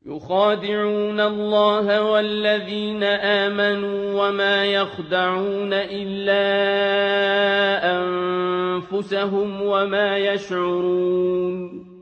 يخادعون الله والذين آمنوا وما يخدعون إلا أنفسهم وما يشعرون